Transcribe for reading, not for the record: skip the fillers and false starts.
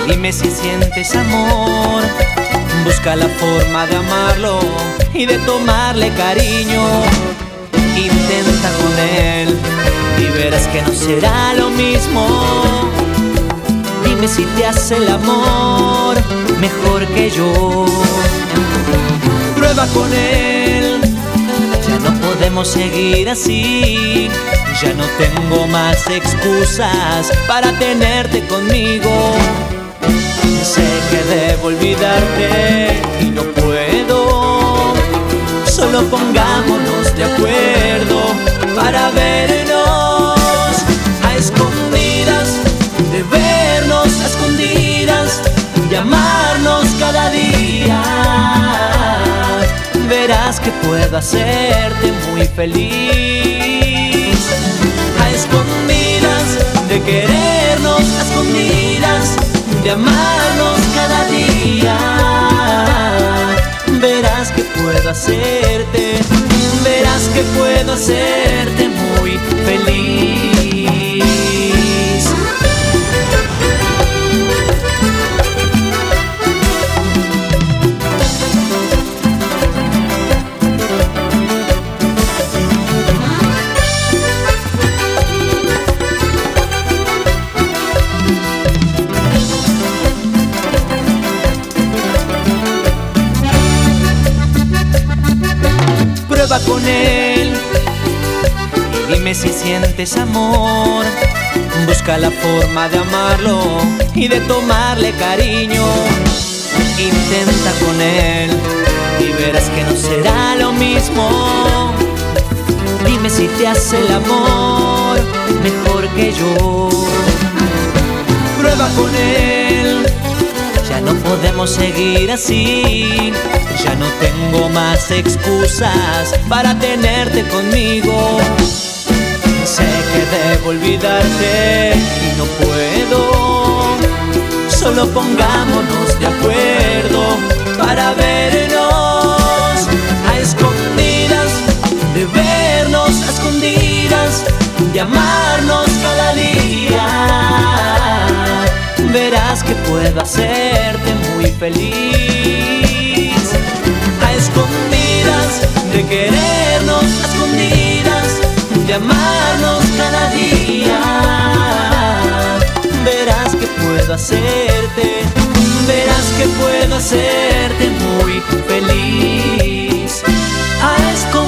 Dime si sientes amor, busca la forma de amarlo y de tomarle cariño. Intenta con él y verás que no será lo mismo. Dime si te hace el amor mejor que yo. Prueba con él, ya no podemos seguir así. Ya no tengo más excusas para tenerte conmigo. Sé que debo olvidarte y no puedo. Solo pongámonos de acuerdo para vernos a escondidas, de vernos a escondidas, de amarnos cada día. Verás que puedo hacerte muy feliz. A escondidas, de querernos a escondidas, de amarnos cada día. Verás que puedo hacerte, verás que puedo hacerte muy feliz. Prueba con él y dime si sientes amor. Busca la forma de amarlo y de tomarle cariño. Intenta con él y verás que no será lo mismo. Dime si te hace el amor mejor que yo. Prueba con él, ya no podemos seguir así. Ya no tengo más excusas para tenerte conmigo. Sé que debo olvidarte y no puedo. Solo pongámonos de acuerdo para vernos a escondidas, de vernos a escondidas, de amarnos cada día. Verás que puedo hacerte muy feliz. A escondidas, de querernos a escondidas, de amarnos cada día. Verás que puedo hacerte, verás que puedo hacerte muy feliz. A escondidas.